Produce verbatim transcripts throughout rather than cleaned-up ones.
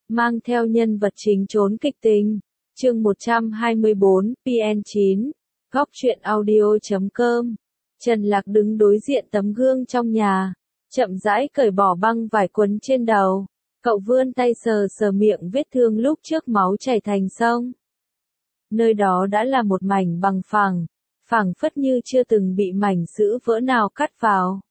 mang theo nhân vật chính trốn kịch tình. Chương một trăm hai mươi bốn, pê en chín, góc truyện audio chấm com. Trần Lạc đứng đối diện tấm gương trong nhà, chậm rãi cởi bỏ băng vải quấn trên đầu. Cậu vươn tay sờ sờ miệng vết thương lúc trước máu chảy thành sông. Nơi đó đã là một mảnh bằng phẳng, phẳng phất như chưa từng bị mảnh sữa vỡ nào cắt vào.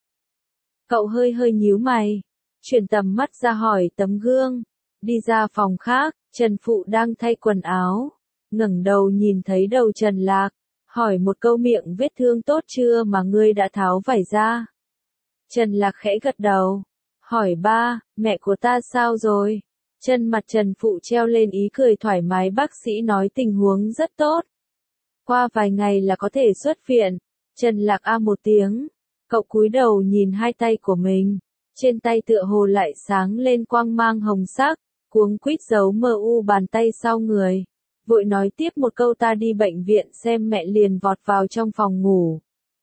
Cậu hơi hơi nhíu mày, chuyển tầm mắt ra hỏi tấm gương. Đi ra phòng khác, Trần Phụ đang thay quần áo, ngẩng đầu nhìn thấy đầu Trần Lạc, hỏi một câu miệng vết thương tốt chưa mà ngươi đã tháo vải ra. Trần Lạc khẽ gật đầu, hỏi ba, mẹ của ta sao rồi? Chân mặt Trần Phụ treo lên ý cười thoải mái, bác sĩ nói tình huống rất tốt. Qua vài ngày là có thể xuất viện. Trần Lạc a một tiếng, cậu cúi đầu nhìn hai tay của mình, trên tay tựa hồ lại sáng lên quang mang hồng sắc, cuống quýt giấu mờ u bàn tay sau người. Vội nói tiếp một câu ta đi bệnh viện xem mẹ, liền vọt vào trong phòng ngủ.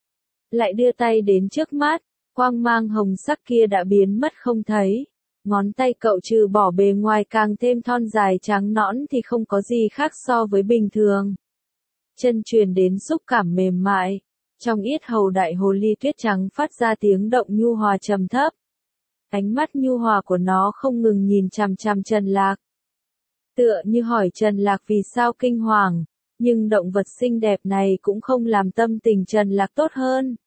Lại đưa tay đến trước mắt, quang mang hồng sắc kia đã biến mất không thấy. Ngón tay cậu trừ bỏ bề ngoài càng thêm thon dài trắng nõn thì không có gì khác so với bình thường. Chân truyền đến xúc cảm mềm mại, trong yết hầu đại hồ ly tuyết trắng phát ra tiếng động nhu hòa trầm thấp. Ánh mắt nhu hòa của nó không ngừng nhìn chằm chằm Trần Lạc. Tựa như hỏi Trần Lạc vì sao kinh hoàng, nhưng động vật xinh đẹp này cũng không làm tâm tình Trần Lạc tốt hơn.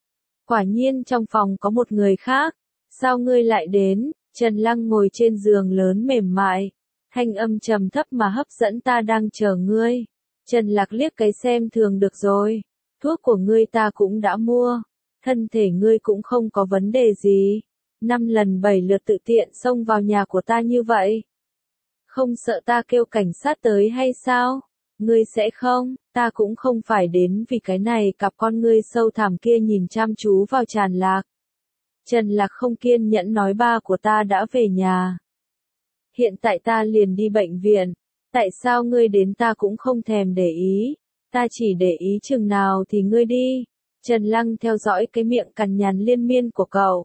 Quả nhiên trong phòng có một người khác, sao ngươi lại đến? Trần Lăng ngồi trên giường lớn mềm mại, thanh âm trầm thấp mà hấp dẫn, ta đang chờ ngươi. Trần Lạc liếc cái xem thường, được rồi, thuốc của ngươi ta cũng đã mua, thân thể ngươi cũng không có vấn đề gì. Năm lần bảy lượt tự tiện xông vào nhà của ta như vậy. Không sợ ta kêu cảnh sát tới hay sao? Ngươi sẽ không, ta cũng không phải đến vì cái này. Cặp con ngươi sâu thẳm kia nhìn chăm chú vào Trần Lạc. Trần Lạc không kiên nhẫn nói ba của ta đã về nhà. Hiện tại ta liền đi bệnh viện. Tại sao ngươi đến ta cũng không thèm để ý. Ta chỉ để ý chừng nào thì ngươi đi. Trần Lăng theo dõi cái miệng cằn nhằn liên miên của cậu.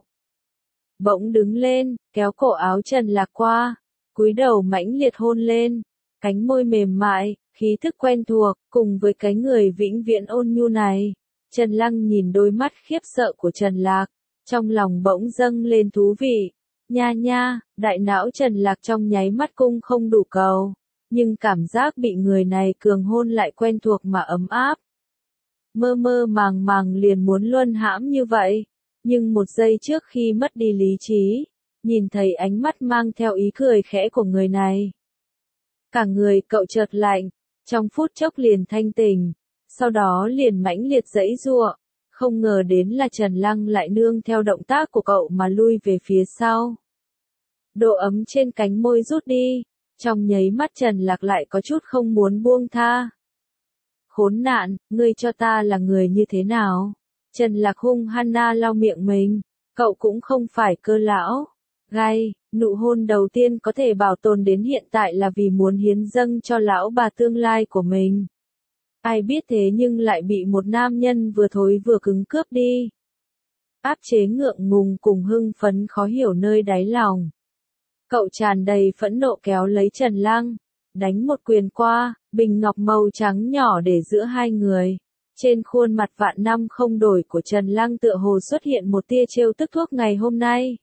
Bỗng đứng lên, kéo cổ áo Trần Lạc qua, cúi đầu mãnh liệt hôn lên. Cánh môi mềm mại, khí thức quen thuộc, cùng với cái người vĩnh viễn ôn nhu này. Trần Lăng nhìn đôi mắt khiếp sợ của Trần Lạc, trong lòng bỗng dâng lên thú vị. Nha nha, đại não Trần Lạc trong nháy mắt cung không đủ cầu, nhưng cảm giác bị người này cường hôn lại quen thuộc mà ấm áp. Mơ mơ màng màng liền muốn luân hãm như vậy, nhưng một giây trước khi mất đi lý trí, nhìn thấy ánh mắt mang theo ý cười khẽ của người này. Cả người cậu chợt lạnh, trong phút chốc liền thanh tỉnh, sau đó liền mãnh liệt giãy giụa. Không ngờ đến là Trần Lăng lại nương theo động tác của cậu mà lui về phía sau. Độ ấm trên cánh môi rút đi, trong nháy mắt Trần Lạc lại có chút không muốn buông tha. Khốn nạn, ngươi cho ta là người như thế nào? Trần Lạc hung hăng lau miệng mình, cậu cũng không phải cơ lão. Gai, nụ hôn đầu tiên có thể bảo tồn đến hiện tại là vì muốn hiến dâng cho lão bà tương lai của mình. Ai biết thế nhưng lại bị một nam nhân vừa thối vừa cứng cướp đi. Áp chế ngượng ngùng cùng hưng phấn khó hiểu nơi đáy lòng. Cậu tràn đầy phẫn nộ kéo lấy Trần Lăng, đánh một quyền qua, bình ngọc màu trắng nhỏ để giữa hai người. Trên khuôn mặt vạn năm không đổi của Trần Lăng tựa hồ xuất hiện một tia trêu tức thuốc ngày hôm nay.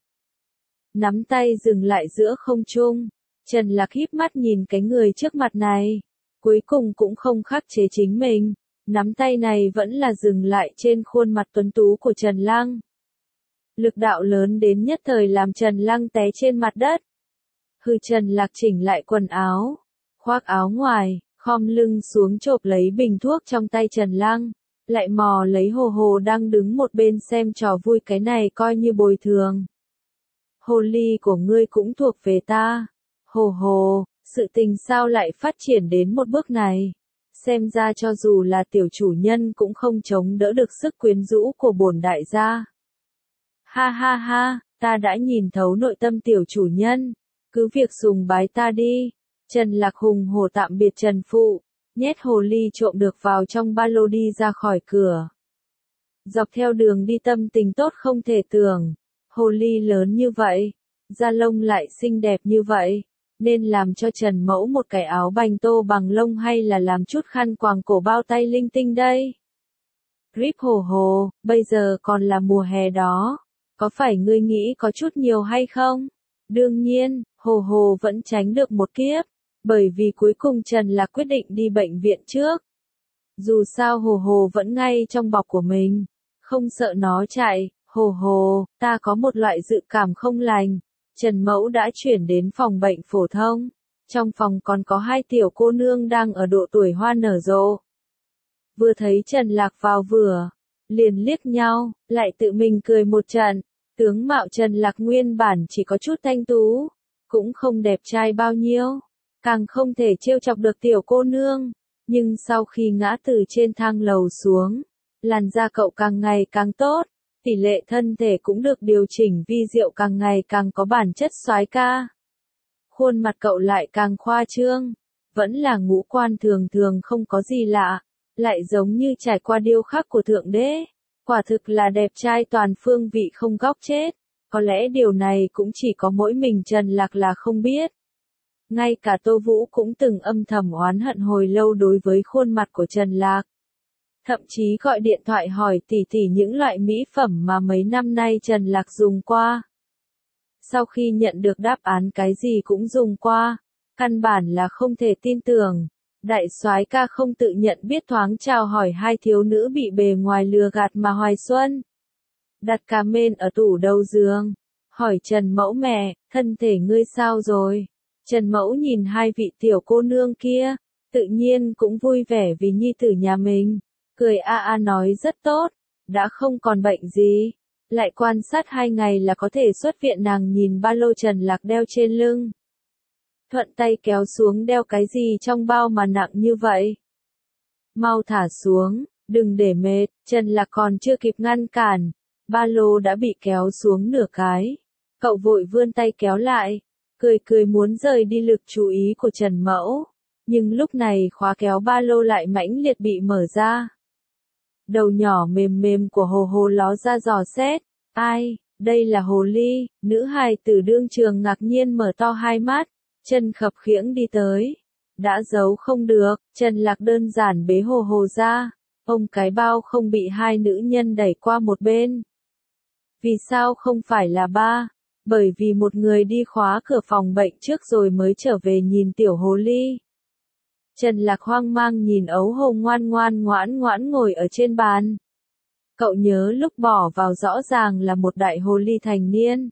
Nắm tay dừng lại giữa không trung, Trần Lạc híp mắt nhìn cái người trước mặt này. Cuối cùng cũng không khắc chế chính mình, nắm tay này vẫn là dừng lại trên khuôn mặt tuấn tú của Trần Lăng. Lực đạo lớn đến nhất thời làm Trần Lăng té trên mặt đất. Hư Trần Lạc chỉnh lại quần áo, khoác áo ngoài, khom lưng xuống chộp lấy bình thuốc trong tay Trần Lăng, lại mò lấy Hồ Hồ đang đứng một bên xem trò vui, cái này coi như bồi thường. Hồ ly của ngươi cũng thuộc về ta. Hồ Hồ, sự tình sao lại phát triển đến một bước này? Xem ra cho dù là tiểu chủ nhân cũng không chống đỡ được sức quyến rũ của bổn đại gia. Ha ha ha, ta đã nhìn thấu nội tâm tiểu chủ nhân, cứ việc sùng bái ta đi. Trần Lạc hùng hổ tạm biệt Trần Phụ, nhét hồ ly trộm được vào trong ba lô đi ra khỏi cửa. Dọc theo đường đi tâm tình tốt không thể tưởng, hồ ly lớn như vậy, da lông lại xinh đẹp như vậy, nên làm cho Trần Mẫu một cái áo bành tô bằng lông hay là làm chút khăn quàng cổ bao tay linh tinh đây? Rip hồ hồ, bây giờ còn là mùa hè đó, có phải ngươi nghĩ có chút nhiều hay không? Đương nhiên, hồ hồ vẫn tránh được một kiếp, bởi vì cuối cùng Trần Lạc quyết định đi bệnh viện trước. Dù sao hồ hồ vẫn ngay trong bọc của mình, không sợ nó chạy. Hồ hồ, ta có một loại dự cảm không lành. Trần Mẫu đã chuyển đến phòng bệnh phổ thông. Trong phòng còn có hai tiểu cô nương đang ở độ tuổi hoa nở rộ. Vừa thấy Trần Lạc vào vừa, liền liếc nhau, lại tự mình cười một trận. Tướng mạo Trần Lạc nguyên bản chỉ có chút thanh tú, cũng không đẹp trai bao nhiêu, càng không thể trêu chọc được tiểu cô nương. Nhưng sau khi ngã từ trên thang lầu xuống, làn da cậu càng ngày càng tốt. Tỷ lệ thân thể cũng được điều chỉnh vi diệu càng ngày càng có bản chất soái ca. Khuôn mặt cậu lại càng khoa trương, vẫn là ngũ quan thường thường không có gì lạ, lại giống như trải qua điêu khắc của Thượng Đế. Quả thực là đẹp trai toàn phương vị không góc chết, có lẽ điều này cũng chỉ có mỗi mình Trần Lạc là không biết. Ngay cả Tô Vũ cũng từng âm thầm oán hận hồi lâu đối với khuôn mặt của Trần Lạc. Thậm chí gọi điện thoại hỏi tỉ tỉ những loại mỹ phẩm mà mấy năm nay Trần Lạc dùng qua. Sau khi nhận được đáp án cái gì cũng dùng qua, căn bản là không thể tin tưởng. Đại soái ca không tự nhận biết thoáng chào hỏi hai thiếu nữ bị bề ngoài lừa gạt mà hoài xuân. Đặt cà mên ở tủ đầu giường, hỏi Trần Mẫu mẹ, thân thể ngươi sao rồi? Trần Mẫu nhìn hai vị tiểu cô nương kia, tự nhiên cũng vui vẻ vì nhi tử nhà mình. Cười a a nói rất tốt, đã không còn bệnh gì, lại quan sát hai ngày là có thể xuất viện. Nàng nhìn ba lô Trần Lạc đeo trên lưng, thuận tay kéo xuống, đeo cái gì trong bao mà nặng như vậy? Mau thả xuống, đừng để mệt. Trần Lạc còn chưa kịp ngăn cản, ba lô đã bị kéo xuống nửa cái. Cậu vội vươn tay kéo lại, cười cười muốn rời đi lực chú ý của Trần Mẫu, nhưng lúc này khóa kéo ba lô lại mãnh liệt bị mở ra. Đầu nhỏ mềm mềm của hồ hồ ló ra dò xét. Ai, đây là hồ ly? Nữ hài tử đương trường ngạc nhiên mở to hai mắt, chân khập khiễng đi tới. Đã giấu không được, Trần Lạc đơn giản bế hồ hồ ra, ôm cái bao không bị hai nữ nhân đẩy qua một bên. Vì sao không phải là ba? Bởi vì một người đi khóa cửa phòng bệnh trước rồi mới trở về nhìn tiểu hồ ly. Trần Lạc hoang mang nhìn ấu hồ ngoan ngoan ngoãn ngoãn ngồi ở trên bàn. Cậu nhớ lúc bỏ vào rõ ràng là một đại hồ ly thành niên.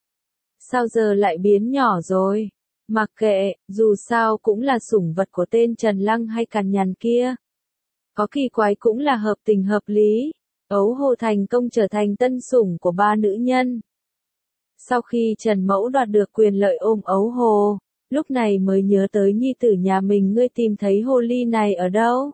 Sao giờ lại biến nhỏ rồi? Mặc kệ, dù sao cũng là sủng vật của tên Trần Lăng hay Càn Nhằn kia. Có kỳ quái cũng là hợp tình hợp lý. Ấu hồ thành công trở thành tân sủng của ba nữ nhân. Sau khi Trần Mẫu đoạt được quyền lợi ôm ấu hồ, lúc này mới nhớ tới nhi tử nhà mình. Ngươi tìm thấy hồ ly này ở đâu?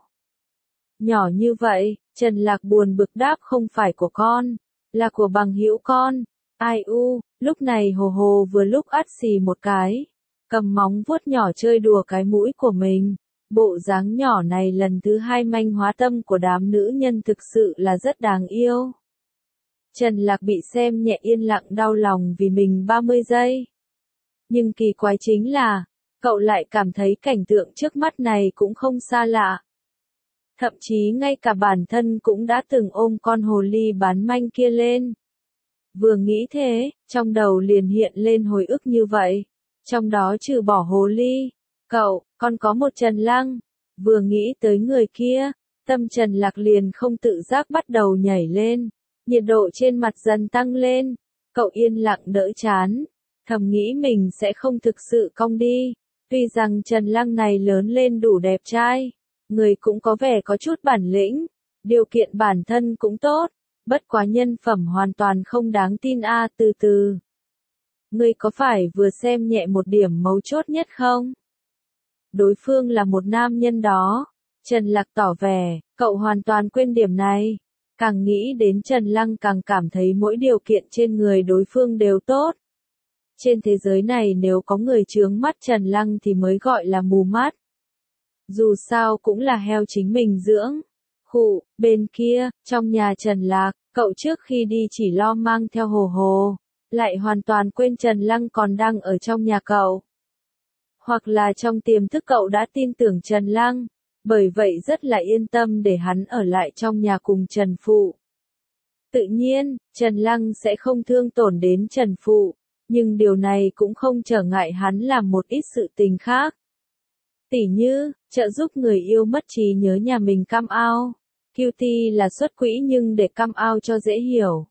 Nhỏ như vậy, Trần Lạc buồn bực đáp, không phải của con, là của bằng hữu con. Ai u, lúc này hồ hồ vừa lúc ắt xì một cái, cầm móng vuốt nhỏ chơi đùa cái mũi của mình. Bộ dáng nhỏ này lần thứ hai manh hóa tâm của đám nữ nhân, thực sự là rất đáng yêu. Trần Lạc bị xem nhẹ yên lặng đau lòng vì mình ba mươi giây. Nhưng kỳ quái chính là, cậu lại cảm thấy cảnh tượng trước mắt này cũng không xa lạ. Thậm chí ngay cả bản thân cũng đã từng ôm con hồ ly bán manh kia lên. Vừa nghĩ thế, trong đầu liền hiện lên hồi ức như vậy. Trong đó trừ bỏ hồ ly, cậu, còn có một Trần Lăng. Vừa nghĩ tới người kia, tâm Trần Lạc liền không tự giác bắt đầu nhảy lên. Nhiệt độ trên mặt dần tăng lên. Cậu yên lặng đỡ chán, thầm nghĩ mình sẽ không thực sự cong đi. Tuy rằng Trần Lăng này lớn lên đủ đẹp trai, người cũng có vẻ có chút bản lĩnh, điều kiện bản thân cũng tốt, bất quá nhân phẩm hoàn toàn không đáng tin a. À, từ từ. Ngươi có phải vừa xem nhẹ một điểm mấu chốt nhất không? Đối phương là một nam nhân đó. Trần Lạc tỏ vẻ, cậu hoàn toàn quên điểm này. Càng nghĩ đến Trần Lăng càng cảm thấy mỗi điều kiện trên người đối phương đều tốt. Trên thế giới này nếu có người chướng mắt Trần Lăng thì mới gọi là mù mắt. Dù sao cũng là heo chính mình dưỡng. Khụ, bên kia, trong nhà Trần Lạc, cậu trước khi đi chỉ lo mang theo hồ hồ, lại hoàn toàn quên Trần Lăng còn đang ở trong nhà cậu. Hoặc là trong tiềm thức cậu đã tin tưởng Trần Lăng, bởi vậy rất là yên tâm để hắn ở lại trong nhà cùng Trần Phụ. Tự nhiên, Trần Lăng sẽ không thương tổn đến Trần Phụ, nhưng điều này cũng không trở ngại hắn làm một ít sự tình khác. Tỉ như, trợ giúp người yêu mất trí nhớ nhà mình come out. Cutie là xuất quỹ nhưng để come out cho dễ hiểu.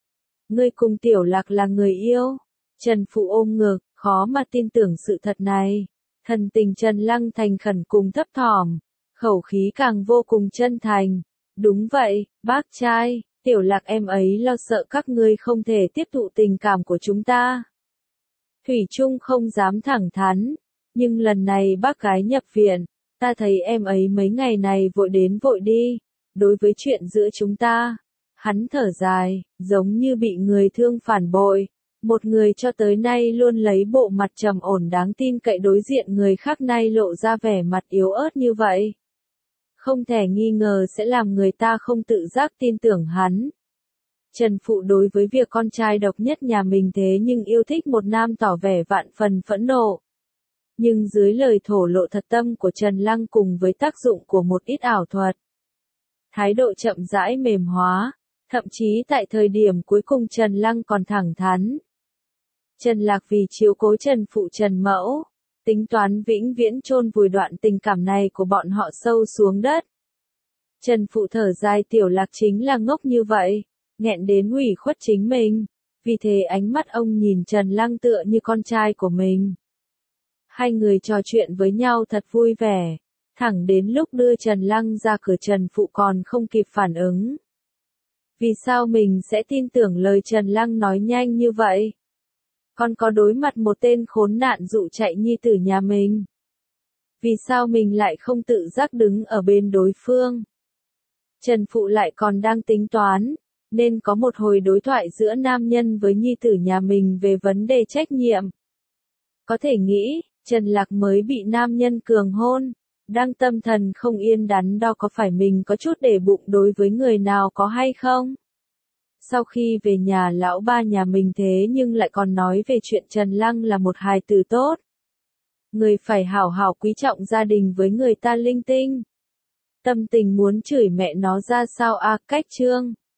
Ngươi cùng Tiểu Lạc là người yêu. Trần Phụ ôm ngực, khó mà tin tưởng sự thật này. Thần tình Trần Lăng thành khẩn cùng thấp thỏm, khẩu khí càng vô cùng chân thành. Đúng vậy, bác trai, Tiểu Lạc em ấy lo sợ các ngươi không thể tiếp thụ tình cảm của chúng ta. Thủy Trung không dám thẳng thắn, nhưng lần này bác gái nhập viện, ta thấy em ấy mấy ngày này vội đến vội đi. Đối với chuyện giữa chúng ta, hắn thở dài, giống như bị người thương phản bội. Một người cho tới nay luôn lấy bộ mặt trầm ổn đáng tin cậy đối diện người khác nay lộ ra vẻ mặt yếu ớt như vậy. Không thể nghi ngờ sẽ làm người ta không tự giác tin tưởng hắn. Trần Phụ đối với việc con trai độc nhất nhà mình thế nhưng yêu thích một nam tỏ vẻ vạn phần phẫn nộ. Nhưng dưới lời thổ lộ thật tâm của Trần Lăng cùng với tác dụng của một ít ảo thuật, thái độ chậm rãi mềm hóa, thậm chí tại thời điểm cuối cùng Trần Lăng còn thẳng thắn. Trần Lạc vì chiếu cố Trần Phụ Trần Mẫu, tính toán vĩnh viễn chôn vùi đoạn tình cảm này của bọn họ sâu xuống đất. Trần Phụ thở dài Tiểu Lạc chính là ngốc như vậy, nghẹn đến ủy khuất chính mình, vì thế ánh mắt ông nhìn Trần Lăng tựa như con trai của mình. Hai người trò chuyện với nhau thật vui vẻ, thẳng đến lúc đưa Trần Lăng ra cửa Trần Phụ còn không kịp phản ứng. Vì sao mình sẽ tin tưởng lời Trần Lăng nói nhanh như vậy? Con có đối mặt một tên khốn nạn dụ chạy nhi tử nhà mình. Vì sao mình lại không tự giác đứng ở bên đối phương? Trần Phụ lại còn đang tính toán, nên có một hồi đối thoại giữa nam nhân với nhi tử nhà mình về vấn đề trách nhiệm. Có thể nghĩ, Trần Lạc mới bị nam nhân cường hôn, đang tâm thần không yên đắn đo có phải mình có chút để bụng đối với người nào có hay không? Sau khi về nhà lão ba nhà mình thế nhưng lại còn nói về chuyện Trần Lăng là một hài tử tốt. Người phải hảo hảo quý trọng gia đình với người ta linh tinh. Tâm tình muốn chửi mẹ nó ra sao a à, cách chương.